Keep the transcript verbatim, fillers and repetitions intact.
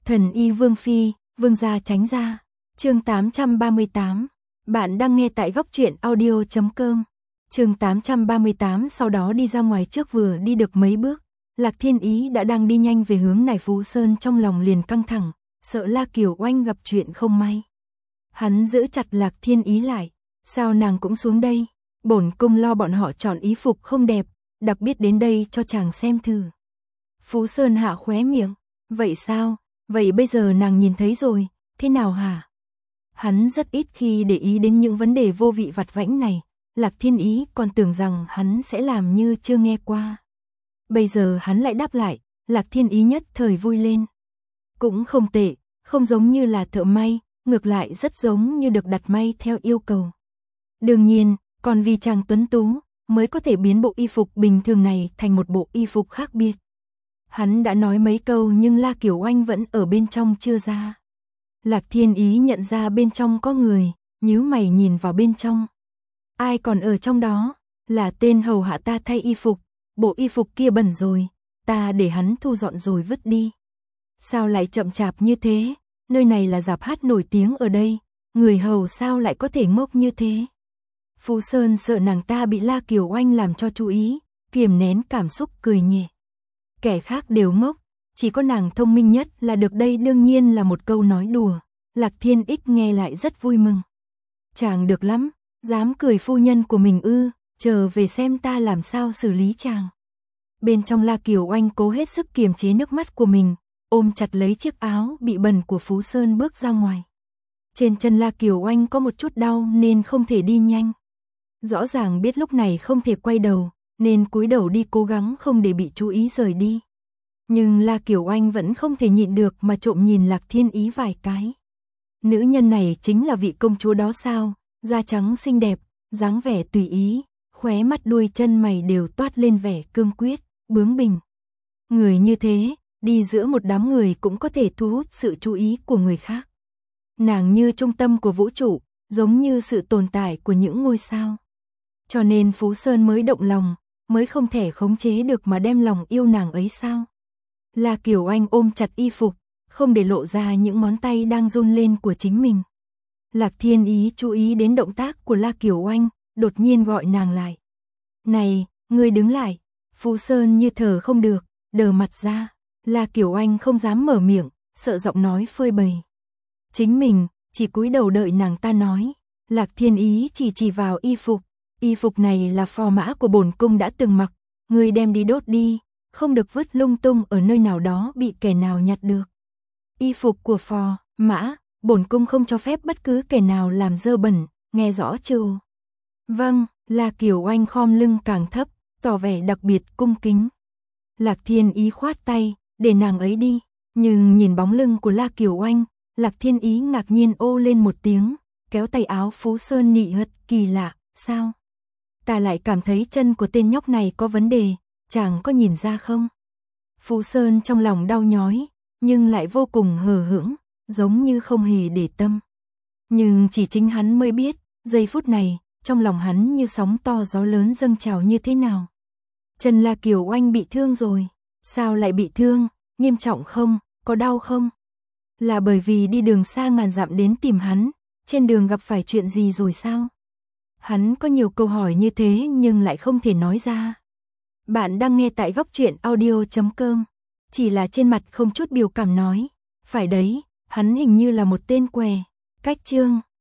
Thần y Vương Phi, Vương gia tránh ra. Chương tám trăm ba mươi tám. Bạn đang nghe tại góc truyện audio chấm com. Chương tám trăm ba mươi tám. Sau đó đi ra ngoài trước vừa đi được mấy bước, Lạc Thiên Ý đã đang đi nhanh về hướng Nải Phú Sơn, trong lòng liền căng thẳng, sợ La Kiều Oanh gặp chuyện không may. Hắn giữ chặt Lạc Thiên Ý lại, sao nàng cũng xuống đây, bổn cung lo bọn họ chọn y phục không đẹp, đặc biệt đến đây cho chàng xem thử. Phú Sơn hạ khóe miệng, vậy sao, vậy bây giờ nàng nhìn thấy rồi, thế nào hả? Hắn rất ít khi để ý đến những vấn đề vô vị vặt vãnh này, Lạc Thiên Ý còn tưởng rằng hắn sẽ làm như chưa nghe qua. Bây giờ hắn lại đáp lại, Lạc Thiên Ý nhất thời vui lên. Cũng không tệ, không giống như là thợ may, ngược lại rất giống như được đặt may theo yêu cầu. Đương nhiên, còn vì chàng tuấn tú, mới có thể biến bộ y phục bình thường này thành một bộ y phục khác biệt. Hắn đã nói mấy câu nhưng La Kiều Oanh vẫn ở bên trong chưa ra. Lạc Thiên Ý nhận ra bên trong có người, nhíu mày nhìn vào bên trong. Ai còn ở trong đó? Là tên hầu hạ ta thay y phục, bộ y phục kia bẩn rồi, ta để hắn thu dọn rồi vứt đi. Sao lại chậm chạp như thế? Nơi này là rạp hát nổi tiếng ở đây, người hầu sao lại có thể ngốc như thế? Phú Sơn sợ nàng ta bị La Kiều Oanh làm cho chú ý, kiềm nén cảm xúc cười nhẹ. Kẻ khác đều ngốc, chỉ có nàng thông minh nhất là được, đây đương nhiên là một câu nói đùa. Lạc Thiên Ích nghe lại rất vui mừng. Chàng được lắm, dám cười phu nhân của mình ư, chờ về xem ta làm sao xử lý chàng. Bên trong La Kiều Oanh cố hết sức kiềm chế nước mắt của mình, ôm chặt lấy chiếc áo bị bẩn của Phú Sơn bước ra ngoài. Trên chân La Kiều Oanh có một chút đau nên không thể đi nhanh. Rõ ràng biết lúc này không thể quay đầu, nên cúi đầu đi cố gắng không để bị chú ý rời đi. Nhưng La Kiều Oanh vẫn không thể nhịn được mà trộm nhìn Lạc Thiên Ý vài cái. Nữ nhân này chính là vị công chúa đó sao, da trắng xinh đẹp, dáng vẻ tùy ý, khóe mắt đuôi chân mày đều toát lên vẻ cương quyết, bướng bỉnh. Người như thế, đi giữa một đám người cũng có thể thu hút sự chú ý của người khác. Nàng như trung tâm của vũ trụ, giống như sự tồn tại của những ngôi sao. Cho nên Phú Sơn mới động lòng, mới không thể khống chế được mà đem lòng yêu nàng ấy sao? La Kiều Oanh ôm chặt y phục, không để lộ ra những ngón tay đang run lên của chính mình. Lạc Thiên Ý chú ý đến động tác của La Kiều Oanh, đột nhiên gọi nàng lại. Này, ngươi đứng lại. Phú Sơn như thở không được, đờ mặt ra. La Kiều Oanh không dám mở miệng, sợ giọng nói phơi bày. Chính mình, chỉ cúi đầu đợi nàng ta nói. Lạc Thiên Ý chỉ chỉ vào y phục. Y phục này là phò mã của bổn cung đã từng mặc, ngươi đem đi đốt đi, không được vứt lung tung ở nơi nào đó bị kẻ nào nhặt được. Y phục của phò mã, bổn cung không cho phép bất cứ kẻ nào làm dơ bẩn, nghe rõ chưa? Vâng, La Kiều Oanh khom lưng càng thấp, tỏ vẻ đặc biệt cung kính. Lạc Thiên Ý khoát tay, để nàng ấy đi, nhưng nhìn bóng lưng của La Kiều Oanh, Lạc Thiên Ý ngạc nhiên ô lên một tiếng, kéo tay áo Phú Sơn nị hất, kỳ lạ, sao? Ta lại cảm thấy chân của tên nhóc này có vấn đề, chàng có nhìn ra không? Phú Sơn trong lòng đau nhói, nhưng lại vô cùng hờ hững, giống như không hề để tâm. Nhưng chỉ chính hắn mới biết, giây phút này, trong lòng hắn như sóng to gió lớn dâng trào như thế nào. Chân La Kiều Oanh bị thương rồi, sao lại bị thương, nghiêm trọng không, có đau không? Là bởi vì đi đường xa ngàn dặm đến tìm hắn, trên đường gặp phải chuyện gì rồi sao? Hắn có nhiều câu hỏi như thế nhưng lại không thể nói ra. Bạn đang nghe tại góc truyện audio chấm com. Chỉ là trên mặt không chút biểu cảm nói. Phải đấy, hắn hình như là một tên què. Cách chương.